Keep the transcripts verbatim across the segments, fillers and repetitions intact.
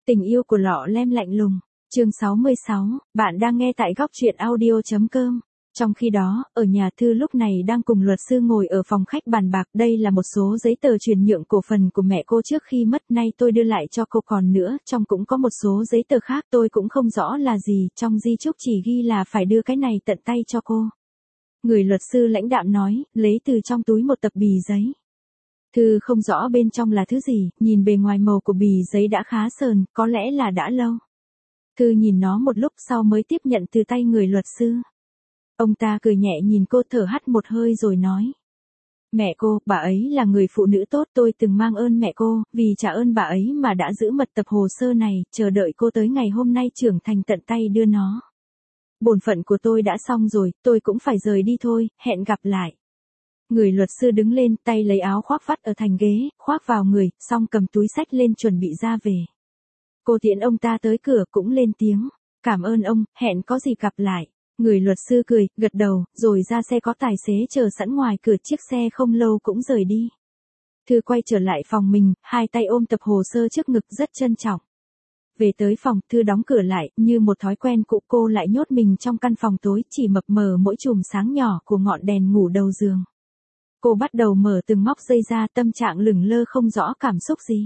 Tình yêu của lọ lem lạnh lùng. Chương sáu mươi sáu, bạn đang nghe tại góc truyện audio chấm com. Trong khi đó, ở nhà Thư lúc này đang cùng luật sư ngồi ở phòng khách bàn bạc, đây là một số giấy tờ chuyển nhượng cổ phần của mẹ cô trước khi mất, nay tôi đưa lại cho cô, còn nữa, trong cũng có một số giấy tờ khác tôi cũng không rõ là gì, trong di chúc chỉ ghi là phải đưa cái này tận tay cho cô. Người luật sư lãnh đạm nói, lấy từ trong túi một tập bì giấy. Thư không rõ bên trong là thứ gì, nhìn bề ngoài màu của bì giấy đã khá sờn, có lẽ là đã lâu. Thư nhìn nó một lúc sau mới tiếp nhận từ tay người luật sư. Ông ta cười nhẹ nhìn cô, thở hắt một hơi rồi nói. Mẹ cô, bà ấy là người phụ nữ tốt, tôi từng mang ơn mẹ cô, vì trả ơn bà ấy mà đã giữ mật tập hồ sơ này, chờ đợi cô tới ngày hôm nay trưởng thành tận tay đưa nó. Bổn phận của tôi đã xong rồi, tôi cũng phải rời đi thôi, hẹn gặp lại. Người luật sư đứng lên, tay lấy áo khoác vắt ở thành ghế, khoác vào người, xong cầm túi xách lên chuẩn bị ra về. Cô tiễn ông ta tới cửa cũng lên tiếng. Cảm ơn ông, hẹn có gì gặp lại. Người luật sư cười, gật đầu, rồi ra xe, có tài xế chờ sẵn ngoài cửa, chiếc xe không lâu cũng rời đi. Thư quay trở lại phòng mình, hai tay ôm tập hồ sơ trước ngực rất trân trọng. Về tới phòng, Thư đóng cửa lại, như một thói quen cũ cô lại nhốt mình trong căn phòng tối, chỉ mập mờ mỗi chùm sáng nhỏ của ngọn đèn ngủ đầu giường. Cô bắt đầu mở từng móc dây ra, tâm trạng lửng lơ không rõ cảm xúc gì.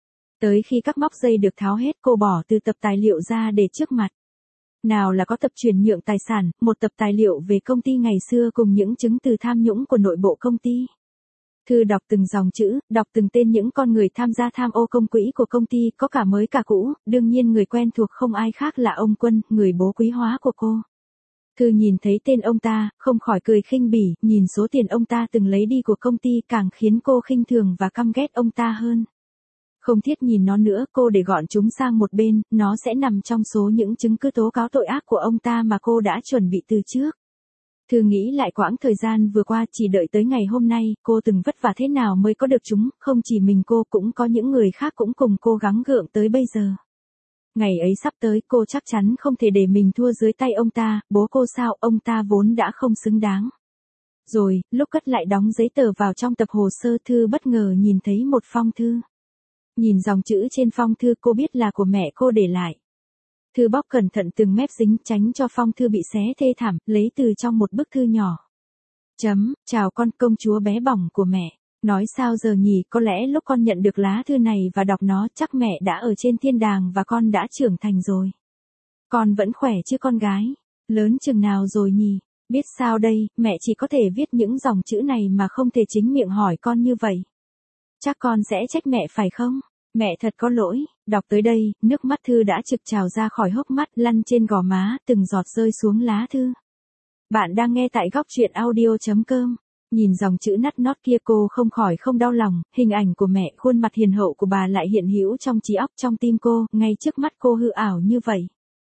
Tới khi các móc dây được tháo hết, cô bỏ từ tập tài liệu ra để trước mặt. Nào là có tập chuyển nhượng tài sản, một tập tài liệu về công ty ngày xưa cùng những chứng từ tham nhũng của nội bộ công ty. Thư đọc từng dòng chữ, đọc từng tên những con người tham gia tham ô công quỹ của công ty, có cả mới cả cũ, đương nhiên người quen thuộc không ai khác là ông Quân, người bố quý hóa của cô. Thư nhìn thấy tên ông ta, không khỏi cười khinh bỉ, nhìn số tiền ông ta từng lấy đi của công ty càng khiến cô khinh thường và căm ghét ông ta hơn. Không thiết nhìn nó nữa, cô để gọn chúng sang một bên, nó sẽ nằm trong số những chứng cứ tố cáo tội ác của ông ta mà cô đã chuẩn bị từ trước. Thư nghĩ lại quãng thời gian vừa qua, chỉ đợi tới ngày hôm nay, cô từng vất vả thế nào mới có được chúng, không chỉ mình cô, cũng có những người khác cũng cùng cô gắng gượng tới bây giờ. Ngày ấy sắp tới, cô chắc chắn không thể để mình thua dưới tay ông ta, bố cô sao, ông ta vốn đã không xứng đáng. Rồi, lúc cất lại đóng giấy tờ vào trong tập hồ sơ, Thư bất ngờ nhìn thấy một phong thư. Nhìn dòng chữ trên phong thư, cô biết là của mẹ cô để lại. Thư bóc cẩn thận từng mép dính, tránh cho phong thư bị xé thê thảm, lấy từ trong một bức thư nhỏ. Chấm, chào con, công chúa bé bỏng của mẹ. Nói sao giờ nhỉ, có lẽ lúc con nhận được lá thư này và đọc nó, chắc mẹ đã ở trên thiên đàng và con đã trưởng thành rồi. Con vẫn khỏe chứ con gái? Lớn chừng nào rồi nhỉ? Biết sao đây, mẹ chỉ có thể viết những dòng chữ này mà không thể chính miệng hỏi con như vậy. Chắc con sẽ trách mẹ phải không? Mẹ thật có lỗi. Đọc tới đây, nước mắt Thư đã trực trào ra khỏi hốc mắt, lăn trên gò má, từng giọt rơi xuống lá thư. Bạn đang nghe tại góc truyện audio chấm com. Nhìn dòng chữ nắt nót kia, cô không khỏi không đau lòng, hình ảnh của mẹ, khuôn mặt hiền hậu của bà lại hiện hữu trong trí óc, trong tim cô, ngay trước mắt cô hư ảo như vậy.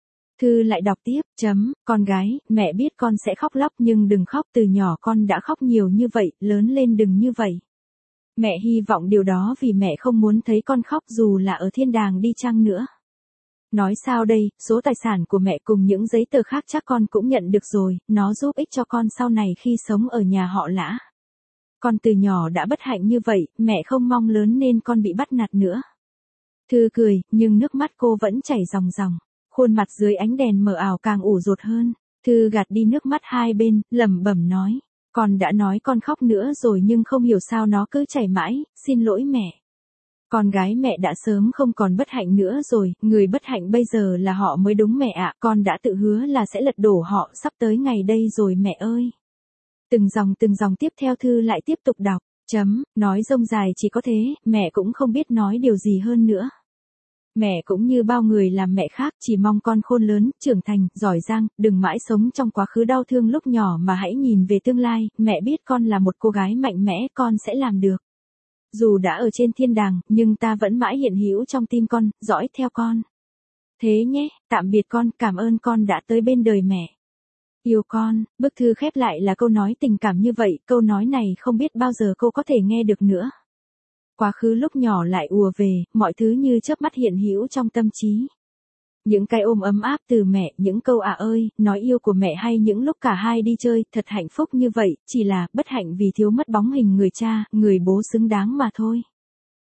Thư lại đọc tiếp, chấm, con gái, mẹ biết con sẽ khóc lóc nhưng đừng khóc, từ nhỏ con đã khóc nhiều như vậy, lớn lên đừng như vậy. Mẹ hy vọng điều đó vì mẹ không muốn thấy con khóc dù là ở thiên đàng đi chăng nữa. Nói sao đây, số tài sản của mẹ cùng những giấy tờ khác chắc con cũng nhận được rồi, nó giúp ích cho con sau này khi sống ở nhà họ Lã. Con từ nhỏ đã bất hạnh như vậy, mẹ không mong lớn nên con bị bắt nạt nữa. Thư cười, nhưng nước mắt cô vẫn chảy ròng ròng, khuôn mặt dưới ánh đèn mờ ảo càng ủ rột hơn. Thư gạt đi nước mắt hai bên, lẩm bẩm nói. Con đã nói con khóc nữa rồi nhưng không hiểu sao nó cứ chảy mãi, xin lỗi mẹ. Con gái mẹ đã sớm không còn bất hạnh nữa rồi, người bất hạnh bây giờ là họ mới đúng mẹ ạ, con đã tự hứa là sẽ lật đổ họ, sắp tới ngày đây rồi mẹ ơi. Từng dòng từng dòng tiếp theo, Thư lại tiếp tục đọc, chấm, nói rông dài chỉ có thế, mẹ cũng không biết nói điều gì hơn nữa. Mẹ cũng như bao người làm mẹ khác, chỉ mong con khôn lớn, trưởng thành, giỏi giang, đừng mãi sống trong quá khứ đau thương lúc nhỏ mà hãy nhìn về tương lai, mẹ biết con là một cô gái mạnh mẽ, con sẽ làm được. Dù đã ở trên thiên đàng, nhưng ta vẫn mãi hiện hữu trong tim con, dõi theo con. Thế nhé, tạm biệt con, cảm ơn con đã tới bên đời mẹ. Yêu con. Bức thư khép lại là câu nói tình cảm như vậy, câu nói này không biết bao giờ cô có thể nghe được nữa. Quá khứ lúc nhỏ lại ùa về, mọi thứ như chớp mắt hiện hữu trong tâm trí. Những cái ôm ấm áp từ mẹ, những câu à ơi, nói yêu của mẹ hay những lúc cả hai đi chơi, thật hạnh phúc như vậy, chỉ là bất hạnh vì thiếu mất bóng hình người cha, người bố xứng đáng mà thôi.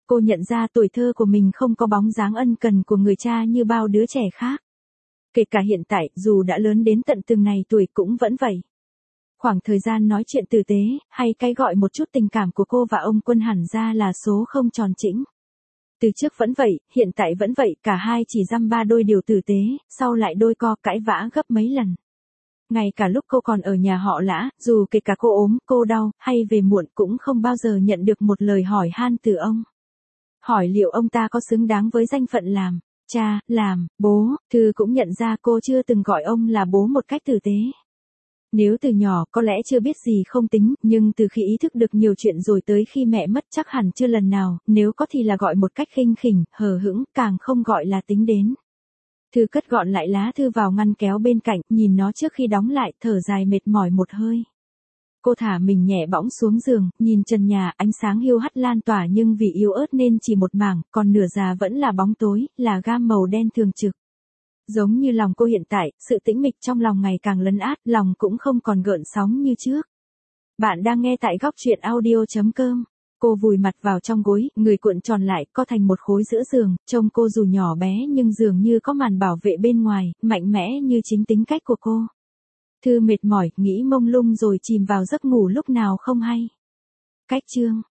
Cô nhận ra tuổi thơ của mình không có bóng dáng ân cần của người cha như bao đứa trẻ khác. Kể cả hiện tại, dù đã lớn đến tận từng này tuổi cũng vẫn vậy. Khoảng thời gian nói chuyện tử tế, hay cái gọi một chút tình cảm của cô và ông Quân hẳn ra là số không tròn chỉnh. Từ trước vẫn vậy, hiện tại vẫn vậy, cả hai chỉ dăm ba đôi điều tử tế, sau lại đôi co cãi vã gấp mấy lần. Ngay cả lúc cô còn ở nhà họ Lã, dù kể cả cô ốm, cô đau, hay về muộn cũng không bao giờ nhận được một lời hỏi han từ ông. Hỏi liệu ông ta có xứng đáng với danh phận làm cha, làm bố, Thư cũng nhận ra cô chưa từng gọi ông là bố một cách tử tế. Nếu từ nhỏ có lẽ chưa biết gì không tính, nhưng từ khi ý thức được nhiều chuyện rồi tới khi mẹ mất chắc hẳn chưa lần nào, nếu có thì là gọi một cách khinh khỉnh, hờ hững, càng không gọi là tính đến. Thư cất gọn lại lá thư vào ngăn kéo bên cạnh, nhìn nó trước khi đóng lại, thở dài mệt mỏi một hơi. Cô thả mình nhẹ bõng xuống giường, nhìn trần nhà, ánh sáng hiu hắt lan tỏa nhưng vì yếu ớt nên chỉ một mảng, còn nửa già vẫn là bóng tối, là gam màu đen thường trực. Giống như lòng cô hiện tại, sự tĩnh mịch trong lòng ngày càng lấn át, lòng cũng không còn gợn sóng như trước. Bạn đang nghe tại góc truyện audio chấm com. Cô vùi mặt vào trong gối, người cuộn tròn lại, co thành một khối giữa giường, trông cô dù nhỏ bé nhưng dường như có màn bảo vệ bên ngoài, mạnh mẽ như chính tính cách của cô. Thư mệt mỏi, nghĩ mông lung rồi chìm vào giấc ngủ lúc nào không hay. Cách chương